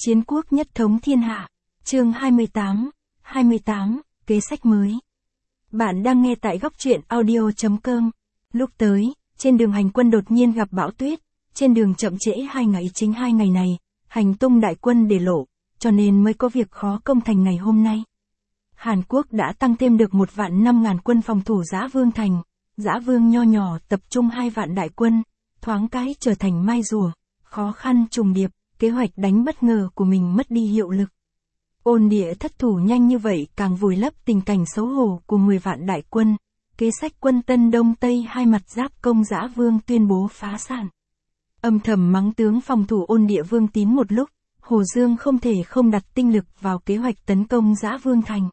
Chiến quốc nhất thống thiên hạ. Chương 28, kế sách mới. Bạn đang nghe tại góc truyện audio.com. Lúc tới, trên đường hành quân đột nhiên gặp bão tuyết, trên đường chậm trễ 2 ngày, chính 2 ngày này, hành tung đại quân để lộ, cho nên mới có việc khó công thành ngày hôm nay. Hàn Quốc đã tăng thêm được 1.500.000 quân phòng thủ Dã Vương thành, Dã Vương nho nhỏ tập trung 2 vạn đại quân, thoáng cái trở thành mai rùa, khó khăn trùng điệp, kế hoạch đánh bất ngờ của mình mất đi hiệu lực. Ôn Địa thất thủ nhanh như vậy càng vùi lấp tình cảnh xấu hổ của 10 vạn đại quân, kế sách quân Tân Đông Tây hai mặt giáp công Dã Vương tuyên bố phá sản. Âm thầm mắng tướng phòng thủ Ôn Địa Vương Tín một lúc, Hồ Dương không thể không đặt tinh lực vào kế hoạch tấn công Dã Vương thành.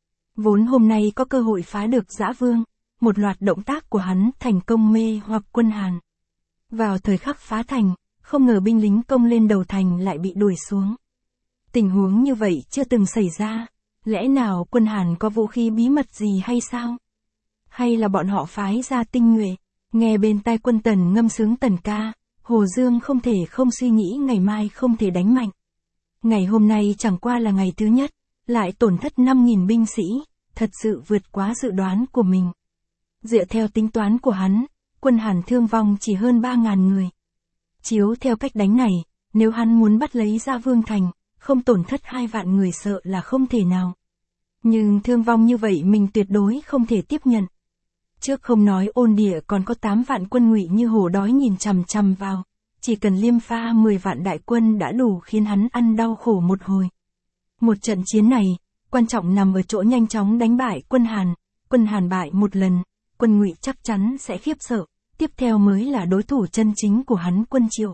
Vốn hôm nay có cơ hội phá được Dã Vương, một loạt động tác của hắn thành công mê hoặc quân Hàn. Vào thời khắc phá thành, không ngờ binh lính công lên đầu thành lại bị đuổi xuống. Tình huống như vậy chưa từng xảy ra, lẽ nào quân Hàn có vũ khí bí mật gì hay sao? Hay là bọn họ phái ra tinh nhuệ? Nghe bên tai quân Tần ngâm sướng tần ca, Hồ Dương không thể không suy nghĩ ngày mai không thể đánh mạnh. Ngày hôm nay chẳng qua là ngày thứ nhất, lại tổn thất 5.000 binh sĩ, thật sự vượt quá dự đoán của mình. Dựa theo tính toán của hắn, quân Hàn thương vong chỉ hơn 3.000 người. Chiếu theo cách đánh này, nếu hắn muốn bắt lấy Dã Vương thành, không tổn thất 2 vạn người sợ là không thể nào. Nhưng thương vong như vậy mình tuyệt đối không thể tiếp nhận. Trước không nói Ôn Địa còn có 8 vạn quân Ngụy như hổ đói nhìn chằm chằm vào, chỉ cần Liêm Pha 10 vạn đại quân đã đủ khiến hắn ăn đau khổ một hồi. Một trận chiến này, quan trọng nằm ở chỗ nhanh chóng đánh bại quân Hàn bại một lần, quân Ngụy chắc chắn sẽ khiếp sợ, tiếp theo mới là đối thủ chân chính của hắn quân Triệu.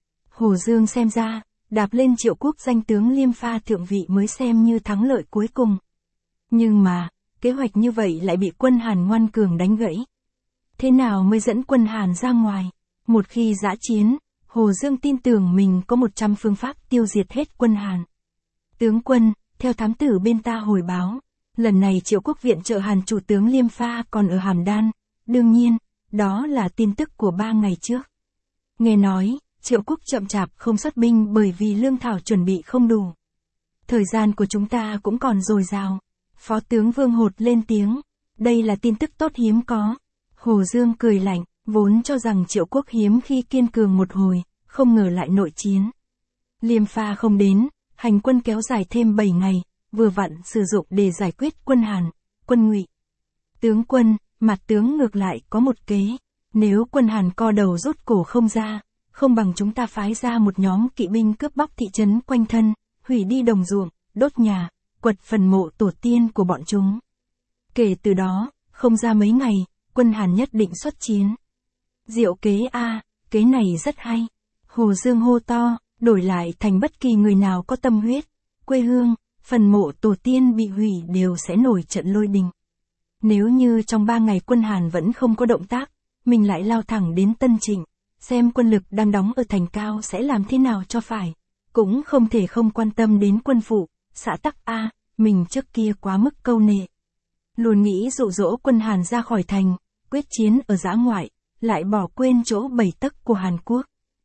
Hồ Dương xem ra, đạp lên Triệu quốc danh tướng Liêm Pha thượng vị mới xem như thắng lợi cuối cùng. Nhưng mà, kế hoạch như vậy lại bị quân Hàn ngoan cường đánh gãy. Thế nào mới dẫn quân Hàn ra ngoài? Một khi dã chiến, Hồ Dương tin tưởng mình có 100 phương pháp tiêu diệt hết quân Hàn. Tướng quân, theo thám tử bên ta hồi báo, lần này Triệu quốc viện trợ Hàn chủ tướng Liêm Pha còn ở Hàm Đan, đương nhiên, đó là tin tức của 3 ngày trước. Nghe nói, Triệu quốc chậm chạp không xuất binh bởi vì lương thảo chuẩn bị không đủ. Thời gian của chúng ta cũng còn dồi dào. Phó tướng Vương Hột lên tiếng, đây là tin tức tốt hiếm có. Hồ Dương cười lạnh, vốn cho rằng Triệu quốc hiếm khi kiên cường một hồi, không ngờ lại nội chiến. Liêm Pha không đến, hành quân kéo dài thêm 7 ngày, vừa vặn sử dụng để giải quyết quân Hàn, quân Ngụy. Tướng quân, mặt tướng ngược lại có một kế, nếu quân Hàn co đầu rút cổ không ra, không bằng chúng ta phái ra một nhóm kỵ binh cướp bóc thị trấn quanh thân, hủy đi đồng ruộng, đốt nhà, quật phần mộ tổ tiên của bọn chúng. Kể từ đó, không ra mấy ngày, quân Hàn nhất định xuất chiến. Diệu kế a, kế này rất hay. Hồ Dương hô to, đổi lại thành bất kỳ người nào có tâm huyết, quê hương, phần mộ tổ tiên bị hủy đều sẽ nổi trận lôi đình. Nếu như trong 3 ngày quân Hàn vẫn không có động tác, mình lại lao thẳng đến Tân Trịnh, xem quân lực đang đóng ở thành cao sẽ làm thế nào cho phải. Cũng không thể không quan tâm đến quân phụ, xã tắc a, mình trước kia quá mức câu nệ. Luôn nghĩ dụ dỗ quân Hàn ra khỏi thành, quyết chiến ở dã ngoại, lại bỏ quên chỗ 7 tấc của Hàn Quốc.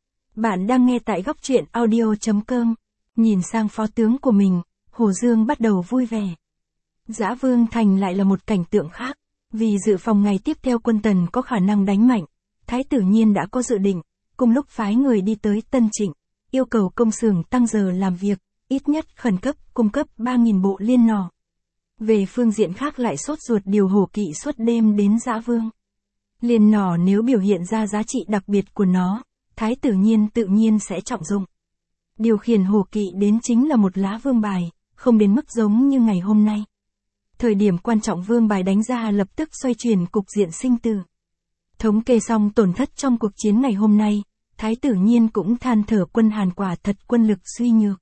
Bạn đang nghe tại góc truyện audio.com. Nhìn sang phó tướng của mình, Hồ Dương bắt đầu vui vẻ. Dã Vương thành lại là một cảnh tượng khác, vì dự phòng ngày tiếp theo quân Tần có khả năng đánh mạnh, Thái tử Nhiên đã có dự định, cùng lúc phái người đi tới Tân Trịnh, yêu cầu công xưởng tăng giờ làm việc, ít nhất khẩn cấp cung cấp 3.000 bộ liên nỏ. Về phương diện khác lại sốt ruột điều hổ kỵ suốt đêm đến Dã Vương. Liên nỏ nếu biểu hiện ra giá trị đặc biệt của nó, Thái tử Nhiên tự nhiên sẽ trọng dụng. Điều khiển hổ kỵ đến chính là một lá vương bài, không đến mức giống như ngày hôm nay. Thời điểm quan trọng vương bài đánh ra lập tức xoay chuyển cục diện sinh tử. Thống kê xong tổn thất trong cuộc chiến ngày hôm nay, Thái tử Nhiên cũng than thở quân Hàn quả thật quân lực suy nhược.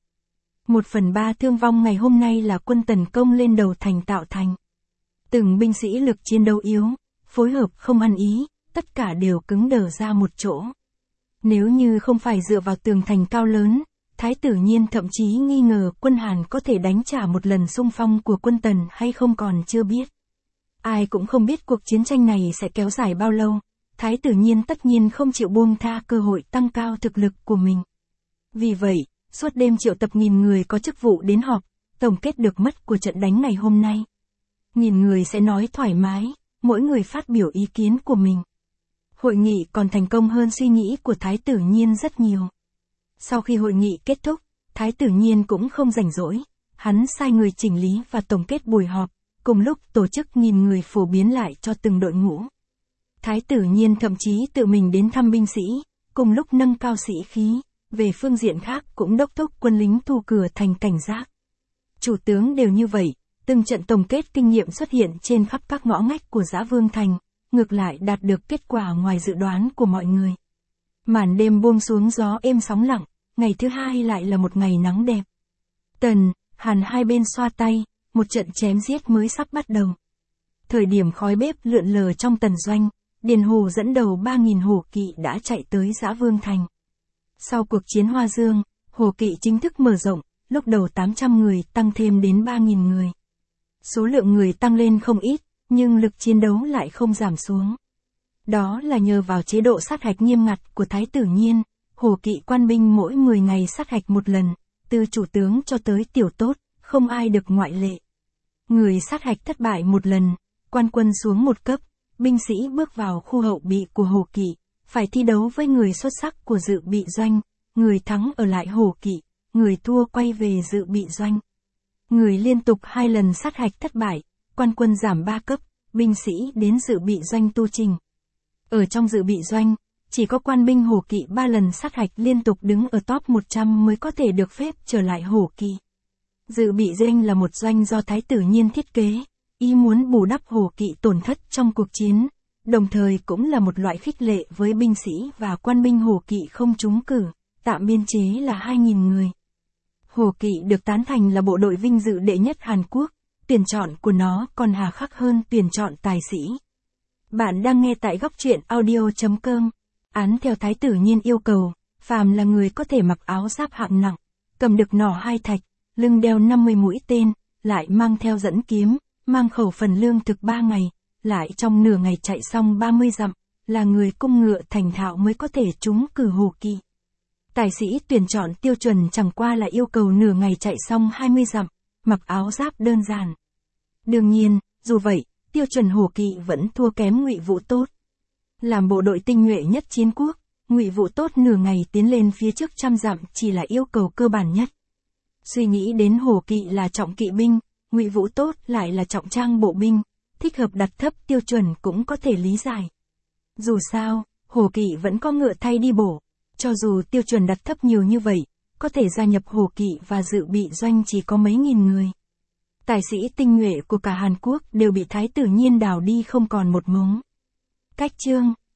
1/3 thương vong ngày hôm nay là quân tấn công lên đầu thành tạo thành. Từng binh sĩ lực chiến đấu yếu, phối hợp không ăn ý, tất cả đều cứng đờ ra một chỗ. Nếu như không phải dựa vào tường thành cao lớn, Thái tử Nhiên thậm chí nghi ngờ quân Hàn có thể đánh trả một lần xung phong của quân Tần hay không còn chưa biết. Ai cũng không biết cuộc chiến tranh này sẽ kéo dài bao lâu, Thái tử Nhiên tất nhiên không chịu buông tha cơ hội tăng cao thực lực của mình. Vì vậy, suốt đêm triệu tập 1000 người có chức vụ đến họp, tổng kết được mất của trận đánh ngày hôm nay. 1000 người sẽ nói thoải mái, mỗi người phát biểu ý kiến của mình. Hội nghị còn thành công hơn suy nghĩ của Thái tử Nhiên rất nhiều. Sau khi hội nghị kết thúc, Thái tử Nhiên cũng không rảnh rỗi, hắn sai người chỉnh lý và tổng kết buổi họp, cùng lúc tổ chức 1000 người phổ biến lại cho từng đội ngũ. Thái tử Nhiên thậm chí tự mình đến thăm binh sĩ, cùng lúc nâng cao sĩ khí, về phương diện khác cũng đốc thúc quân lính thu cửa thành cảnh giác. Chủ tướng đều như vậy, từng trận tổng kết kinh nghiệm xuất hiện trên khắp các ngõ ngách của Dã Vương thành, ngược lại đạt được kết quả ngoài dự đoán của mọi người. Màn đêm buông xuống gió êm sóng lặng, ngày thứ hai lại là một ngày nắng đẹp. Tần, Hàn hai bên xoa tay, một trận chém giết mới sắp bắt đầu. Thời điểm khói bếp lượn lờ trong tần doanh, Điền Hồ dẫn đầu 3000 hổ kỵ đã chạy tới Dã Vương thành. Sau cuộc chiến Hoa Dương, hổ kỵ chính thức mở rộng, lúc đầu 800 người tăng thêm đến 3000 người. Số lượng người tăng lên không ít, nhưng lực chiến đấu lại không giảm xuống. Đó là nhờ vào chế độ sát hạch nghiêm ngặt của Thái tử Nhiên, hổ kỵ quan binh mỗi 10 ngày sát hạch một lần, từ chủ tướng cho tới tiểu tốt, không ai được ngoại lệ. Người sát hạch thất bại một lần, quan quân xuống một cấp, binh sĩ bước vào khu hậu bị của hổ kỵ, phải thi đấu với người xuất sắc của dự bị doanh, người thắng ở lại hổ kỵ, người thua quay về dự bị doanh. Người liên tục 2 lần sát hạch thất bại, quan quân giảm 3 cấp, binh sĩ đến dự bị doanh tu trình. Ở trong dự bị doanh, chỉ có quan binh hổ kỵ 3 lần sát hạch liên tục đứng ở top 100 mới có thể được phép trở lại hổ kỵ. Dự bị doanh là một doanh do Thái tử Nhiên thiết kế, ý muốn bù đắp hổ kỵ tổn thất trong cuộc chiến, đồng thời cũng là một loại khích lệ với binh sĩ và quan binh hổ kỵ không trúng cử, tạm biên chế là 2000 người. Hổ kỵ được tán thành là bộ đội vinh dự đệ nhất Hàn Quốc, tuyển chọn của nó còn hà khắc hơn tuyển chọn tài sĩ. Bạn đang nghe tại góc truyện audio.com. Án theo Thái tử Nhiên yêu cầu, phàm là người có thể mặc áo giáp hạng nặng, cầm được nỏ 2 thạch, lưng đeo 50 mũi tên, lại mang theo dẫn kiếm, mang khẩu phần lương thực 3 ngày, lại trong nửa ngày chạy xong 30 dặm, là người cung ngựa thành thạo mới có thể trúng cử hổ kỵ. Tài sĩ tuyển chọn tiêu chuẩn chẳng qua là yêu cầu nửa ngày chạy xong 20 dặm, mặc áo giáp đơn giản. Đương nhiên, dù vậy, tiêu chuẩn hổ kỵ vẫn thua kém Ngụy Vũ Tốt. Làm bộ đội tinh nhuệ nhất chiến quốc, Ngụy Vũ Tốt nửa ngày tiến lên phía trước 100 dặm chỉ là yêu cầu cơ bản nhất. Suy nghĩ đến hổ kỵ là trọng kỵ binh, Ngụy Vũ Tốt lại là trọng trang bộ binh, thích hợp đặt thấp tiêu chuẩn cũng có thể lý giải. Dù sao, hổ kỵ vẫn có ngựa thay đi bổ, cho dù tiêu chuẩn đặt thấp nhiều như vậy, có thể gia nhập hổ kỵ và dự bị doanh chỉ có mấy nghìn người. Tài sĩ tinh nhuệ của cả Hàn Quốc đều bị Thái tử Nhiên đào đi không còn một mống. Cách chương